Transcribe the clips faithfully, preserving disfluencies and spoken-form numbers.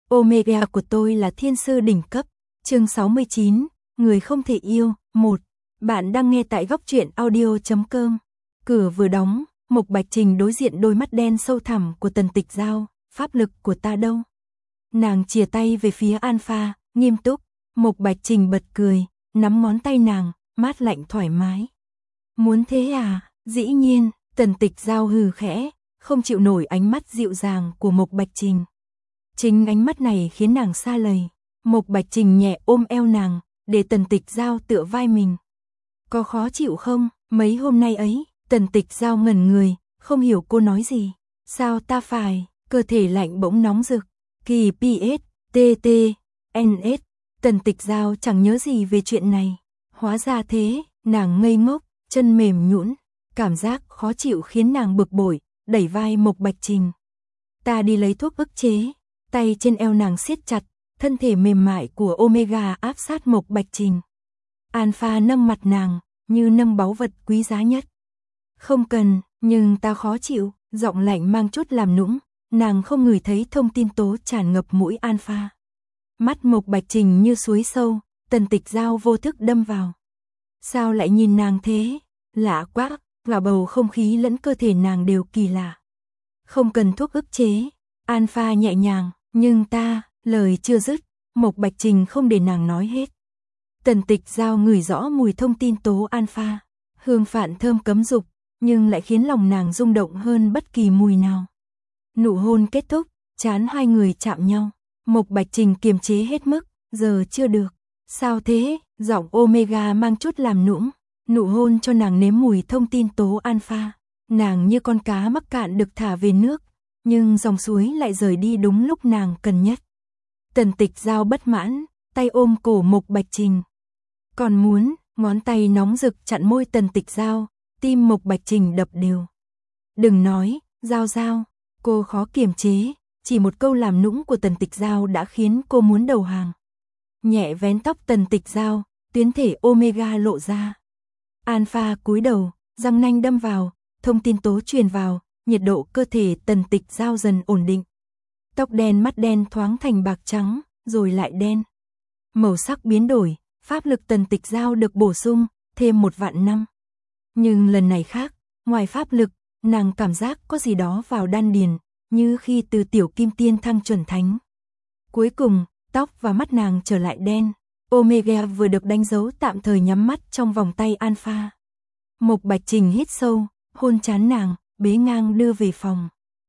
Omega của tôi là thiên sư đỉnh cấp. Chương sáu mươi chín, người không thể yêu. một. Bạn đang nghe tại góc truyện audio chấm com. Cửa vừa đóng, Mộc Bạch Trình đối diện đôi mắt đen sâu thẳm của Tần Tịch Giao. Pháp lực của ta đâu? Nàng chìa tay về phía Alpha, nghiêm túc. Mộc Bạch Trình bật cười, nắm ngón tay nàng, mát lạnh thoải mái. Muốn thế à? Dĩ nhiên. Tần Tịch Giao hừ khẽ, không chịu nổi ánh mắt dịu dàng của Mộc Bạch Trình. Chính ánh mắt này khiến nàng xa lầy. Mộc Bạch Trình nhẹ ôm eo nàng, để Tần Tịch Giao tựa vai mình. Có khó chịu không? Mấy hôm nay ấy, Tần Tịch Giao ngẩn người, không hiểu cô nói gì. Sao ta phải? Cơ thể lạnh bỗng nóng rực. Kỳ pê ét, tê tê, en ét. Tần Tịch Giao chẳng nhớ gì về chuyện này. Hóa ra thế, nàng ngây ngốc, chân mềm nhũn. Cảm giác khó chịu khiến nàng bực bội, đẩy vai Mộc Bạch Trình. Ta đi lấy thuốc ức chế. Tay trên eo nàng siết chặt, thân thể mềm mại của Omega áp sát Mộc Bạch Trình. Alpha nâng mặt nàng, như nâng báu vật quý giá nhất. Không cần, nhưng ta khó chịu, giọng lạnh mang chút làm nũng, nàng không ngửi thấy thông tin tố tràn ngập mũi Alpha. Mắt Mộc Bạch Trình như suối sâu, Tần Tịch Giao vô thức đâm vào. Sao lại nhìn nàng thế? Lạ quá, và bầu không khí lẫn cơ thể nàng đều kỳ lạ. Không cần thuốc ức chế, Alpha nhẹ nhàng, nhưng ta, lời chưa dứt, Mộc Bạch Trình không để nàng nói hết. Tần Tịch Giao ngửi rõ mùi thông tin tố Alpha, hương phản thơm cấm dục, nhưng lại khiến lòng nàng rung động hơn bất kỳ mùi nào. Nụ hôn kết thúc, trán hai người chạm nhau, Mộc Bạch Trình kiềm chế hết mức, giờ chưa được. Sao thế? Giọng Omega mang chút làm nũng, nụ hôn cho nàng nếm mùi thông tin tố Alpha. Nàng như con cá mắc cạn được thả về nước, nhưng dòng suối lại rời đi đúng lúc nàng cần nhất. Tần Tịch Giao bất mãn, tay ôm cổ Mộc Bạch Trình. Còn muốn, ngón tay nóng rực chặn môi Tần Tịch Giao, tim Mộc Bạch Trình đập đều. Đừng nói, Giao Giao, cô khó kiềm chế, chỉ một câu làm nũng của Tần Tịch Giao đã khiến cô muốn đầu hàng. Nhẹ vén tóc Tần Tịch Giao, tuyến thể Omega lộ ra. Alpha cúi đầu, răng nanh đâm vào, thông tin tố truyền vào, nhiệt độ cơ thể Tần Tịch Giao dần ổn định. Tóc đen mắt đen thoáng thành bạc trắng, rồi lại đen. Màu sắc biến đổi, pháp lực Tần Tịch Giao được bổ sung, thêm một vạn năm. Nhưng lần này khác, ngoài pháp lực, nàng cảm giác có gì đó vào đan điền, như khi từ tiểu kim tiên thăng chuẩn thánh. Cuối cùng, tóc và mắt nàng trở lại đen. Omega vừa được đánh dấu tạm thời nhắm mắt trong vòng tay Alpha. Mộc Bạch Trình hít sâu, hôn trán nàng, bế ngang đưa về phòng.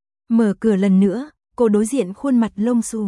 Mở cửa lần nữa, cô đối diện khuôn mặt lông xù.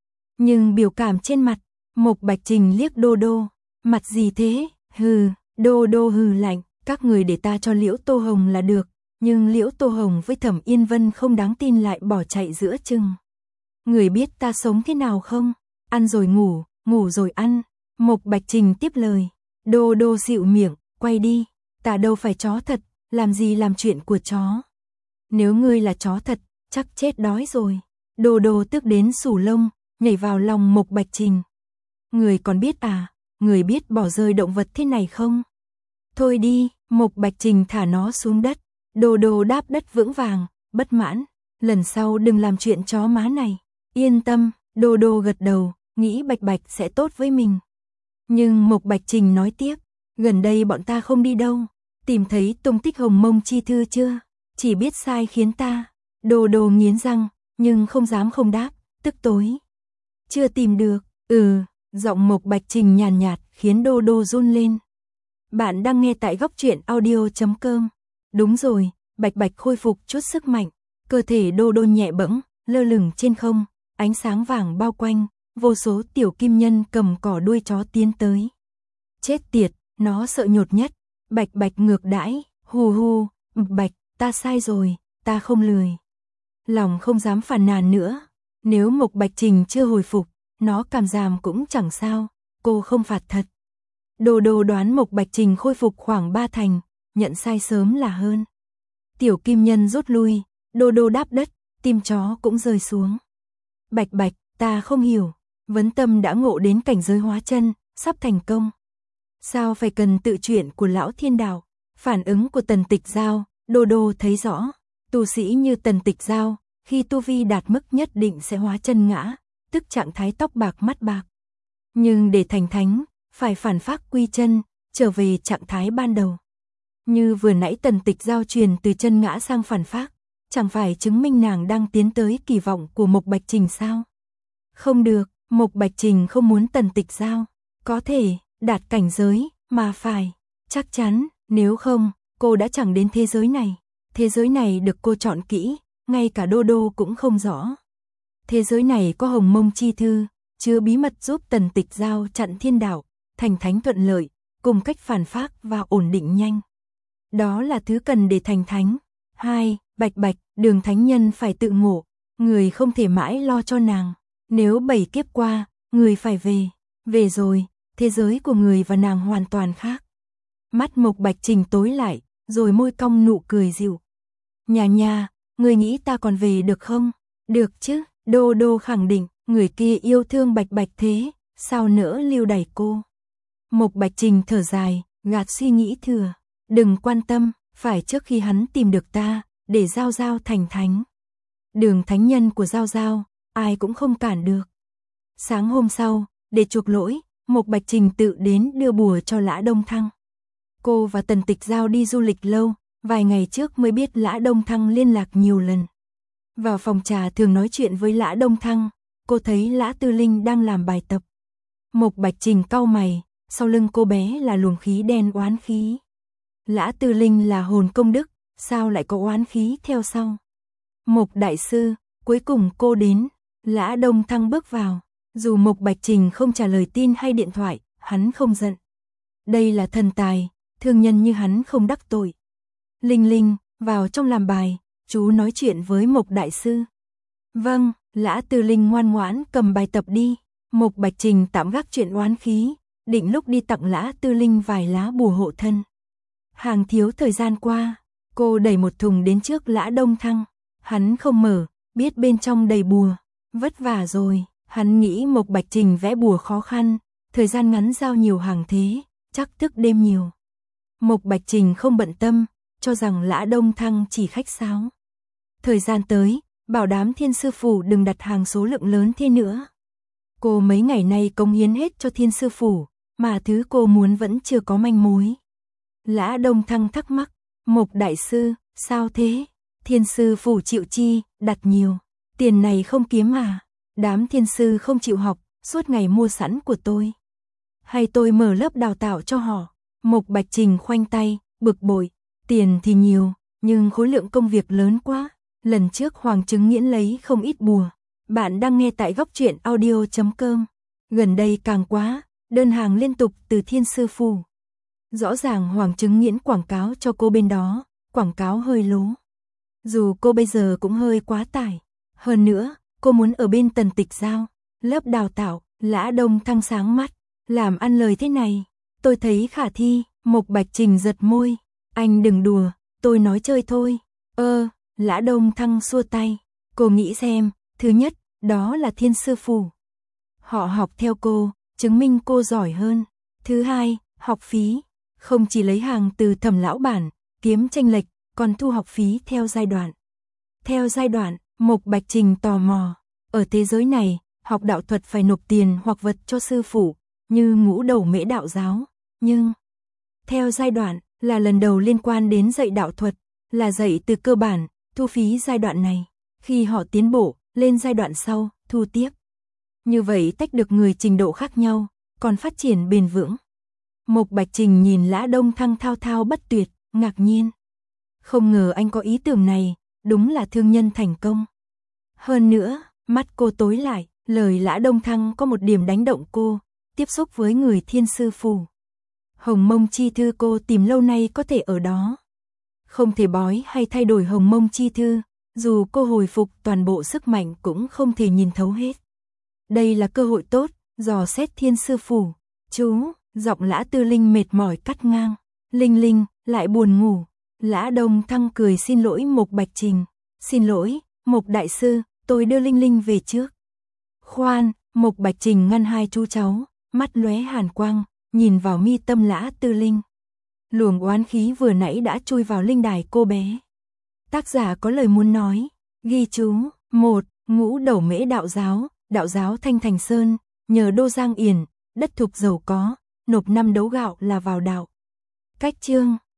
Nhưng biểu cảm trên mặt, Mộc Bạch Trình liếc Đô Đô. Mặt gì thế? Hừ, Đô Đô hừ lạnh, các người để ta cho Liễu Tô Hồng là được. Nhưng Liễu Tô Hồng với Thẩm Yên Vân không đáng tin lại bỏ chạy giữa chừng. Người biết ta sống thế nào không? Ăn rồi ngủ, ngủ rồi ăn. Mộc Bạch Trình tiếp lời. Đô Đô xịu miệng, quay đi. Ta đâu phải chó thật, làm gì làm chuyện của chó. Nếu ngươi là chó thật, chắc chết đói rồi. Đô Đô tức đến sù lông, nhảy vào lòng Mộc Bạch Trình. Người còn biết à, người biết bỏ rơi động vật thế này không? Thôi đi, Mộc Bạch Trình thả nó xuống đất. Đô Đô đáp đất vững vàng, bất mãn. Lần sau đừng làm chuyện chó má này. Yên tâm, Đô Đô gật đầu, nghĩ Bạch Bạch sẽ tốt với mình. Nhưng Mộc Bạch Trình nói tiếp, gần đây bọn ta không đi đâu. Tìm thấy tung tích Hồng Mông Chi Thư chưa? Chỉ biết sai khiến ta. Đô Đô nghiến răng, nhưng không dám không đáp, tức tối. Chưa tìm được, ừ, giọng Mộc Bạch Trình nhàn nhạt, nhạt khiến Đô Đô run lên. Bạn đang nghe tại góc truyện audio chấm com. Đúng rồi, Bạch Bạch khôi phục chút sức mạnh, cơ thể Đô Đô nhẹ bẫng, lơ lửng trên không, ánh sáng vàng bao quanh, vô số tiểu kim nhân cầm cỏ đuôi chó tiến tới. Chết tiệt, nó sợ nhột nhất. Bạch Bạch ngược đãi, hù hù, Bạch, ta sai rồi, ta không lười. Lòng không dám phàn nàn nữa, nếu Mộc Bạch Trình chưa hồi phục, nó cảm giảm cũng chẳng sao, cô không phạt thật. Đô Đô đoán Mộc Bạch Trình khôi phục khoảng ba thành, nhận sai sớm là hơn. Tiểu kim nhân rút lui, Đô Đô đáp đất, tim chó cũng rơi xuống. Bạch Bạch, ta không hiểu, vấn tâm đã ngộ đến cảnh giới hóa chân, sắp thành công. Sao phải cần tự chuyện của lão thiên đạo? Phản ứng của Tần Tịch Giao, Đô Đô thấy rõ. Tu sĩ như Tần Tịch Giao, khi tu vi đạt mức nhất định sẽ hóa chân ngã, tức trạng thái tóc bạc mắt bạc. Nhưng để thành thánh, phải phản phác quy chân, trở về trạng thái ban đầu. Như vừa nãy Tần Tịch Giao truyền từ chân ngã sang phản phác, chẳng phải chứng minh nàng đang tiến tới kỳ vọng của Mộc Bạch Trình sao? Không được, Mộc Bạch Trình không muốn Tần Tịch Giao có thể đạt cảnh giới, mà phải chắc chắn, nếu không, cô đã chẳng đến thế giới này. Thế giới này được cô chọn kỹ, ngay cả Đô Đô cũng không rõ. Thế giới này có Hồng Mông Chi Thư, chứa bí mật giúp Tần Tịch Giao chặn thiên đạo, thành thánh thuận lợi, cùng cách phản phác và ổn định nhanh. Đó là thứ cần để thành thánh. Hai, Bạch Bạch, Đường thánh nhân phải tự ngộ, người không thể mãi lo cho nàng. Nếu bảy kiếp qua, người phải về. Về rồi, thế giới của người và nàng hoàn toàn khác. Mắt Mộc Bạch Trình tối lại, rồi môi cong nụ cười dịu. Nhà nhà, người nghĩ ta còn về được không? Được chứ, Đô Đô khẳng định, người kia yêu thương Bạch Bạch thế, sao nỡ lưu đày cô. Mộc Bạch Trình thở dài, gạt suy nghĩ thừa. Đừng quan tâm, phải trước khi hắn tìm được ta, để Giao Giao thành thánh. Đường thánh nhân của Giao Giao, ai cũng không cản được. Sáng hôm sau, để chuộc lỗi, Mộc Bạch Trình tự đến đưa bùa cho Lã Đông Thăng. Cô và Tần Tịch Giao đi du lịch lâu, vài ngày trước mới biết Lã Đông Thăng liên lạc nhiều lần. Vào phòng trà thường nói chuyện với Lã Đông Thăng, cô thấy Lã Tư Linh đang làm bài tập. Mộc Bạch Trình cau mày, sau lưng cô bé là luồng khí đen oán khí. Lã Tư Linh là hồn công đức, sao lại có oán khí theo sau? Mộc đại sư, cuối cùng cô đến. Lã Đông Thăng bước vào, dù Mộc Bạch Trình không trả lời tin hay điện thoại, hắn không giận. Đây là thần tài, thương nhân như hắn không đắc tội. Linh Linh, vào trong làm bài, chú nói chuyện với Mộc đại sư. Vâng, Lã Tư Linh ngoan ngoãn cầm bài tập đi. Mộc Bạch Trình tạm gác chuyện oán khí, định lúc đi tặng Lã Tư Linh vài lá bùa hộ thân. Hàng thiếu thời gian qua, cô đẩy một thùng đến trước Lã Đông Thăng. Hắn không mở, biết bên trong đầy bùa. Vất vả rồi, hắn nghĩ Mộc Bạch Trình vẽ bùa khó khăn, thời gian ngắn giao nhiều hàng thế, chắc thức đêm nhiều. Mộc Bạch Trình không bận tâm, cho rằng Lã Đông Thăng chỉ khách sáo. Thời gian tới, bảo đám Thiên Sư Phủ đừng đặt hàng số lượng lớn thế nữa. Cô mấy ngày nay cống hiến hết cho Thiên Sư Phủ, mà thứ cô muốn vẫn chưa có manh mối. Lã Đông Thăng thắc mắc, Mộc đại sư, sao thế? Thiên Sư Phủ chịu chi, đặt nhiều. Tiền này không kiếm à? Đám thiên sư không chịu học, suốt ngày mua sẵn của tôi. Hay tôi mở lớp đào tạo cho họ? Mộc Bạch Trình khoanh tay, bực bội. Tiền thì nhiều, nhưng khối lượng công việc lớn quá. Lần trước Hoàng Chứng Nghiễn lấy không ít bùa. Bạn đang nghe tại góc truyện audio chấm com. Gần đây càng quá, đơn hàng liên tục từ Thiên Sư Phủ. Rõ ràng Hoàng Chứng Nghiễn quảng cáo cho cô bên đó, quảng cáo hơi lố. Dù cô bây giờ cũng hơi quá tải. Hơn nữa, cô muốn ở bên Tần Tịch Giao. Lớp đào tạo, Lã Đông Thăng sáng mắt. Làm ăn lời thế này, tôi thấy khả thi. Mộc Bạch Trình giật môi. Anh đừng đùa, tôi nói chơi thôi. Ơ, Lã Đông Thăng xua tay. Cô nghĩ xem, thứ nhất, đó là Thiên Sư Phủ. Họ học theo cô, chứng minh cô giỏi hơn. Thứ hai, học phí. Không chỉ lấy hàng từ Thẩm lão bản, kiếm chênh lệch, còn thu học phí theo giai đoạn. Theo giai đoạn, Mộc Bạch Trình tò mò. Ở thế giới này, học đạo thuật phải nộp tiền hoặc vật cho sư phụ, như Ngũ Đầu Mễ đạo giáo. Nhưng, theo giai đoạn, là lần đầu liên quan đến dạy đạo thuật, là dạy từ cơ bản, thu phí giai đoạn này. Khi họ tiến bộ, lên giai đoạn sau, thu tiếp. Như vậy tách được người trình độ khác nhau, còn phát triển bền vững. Mộc Bạch Trình nhìn Lã Đông Thăng thao thao bất tuyệt, ngạc nhiên. Không ngờ anh có ý tưởng này, đúng là thương nhân thành công. Hơn nữa, mắt cô tối lại, lời Lã Đông Thăng có một điểm đánh động cô, tiếp xúc với người Thiên Sư Phủ. Hồng Mông Chi Thư cô tìm lâu nay có thể ở đó. Không thể bói hay thay đổi Hồng Mông Chi Thư, dù cô hồi phục toàn bộ sức mạnh cũng không thể nhìn thấu hết. Đây là cơ hội tốt, dò xét Thiên Sư Phủ. Chú, giọng Lã Tư Linh mệt mỏi cắt ngang. Linh Linh, lại buồn ngủ. Lã Đông Thăng cười xin lỗi Mộc Bạch Trình. Xin lỗi, Mộc đại sư, tôi đưa Linh Linh về trước. Khoan, Mộc Bạch Trình ngăn hai chú cháu, mắt lóe hàn quang, nhìn vào mi tâm Lã Tư Linh. Luồng oán khí vừa nãy đã chui vào linh đài cô bé. Tác giả có lời muốn nói, ghi chú, một, Ngũ Đầu Mễ đạo giáo, đạo giáo Thanh Thành Sơn, nhờ đô Giang Yển, đất thục giàu có, nộp năm đấu gạo là vào đạo. Cách chương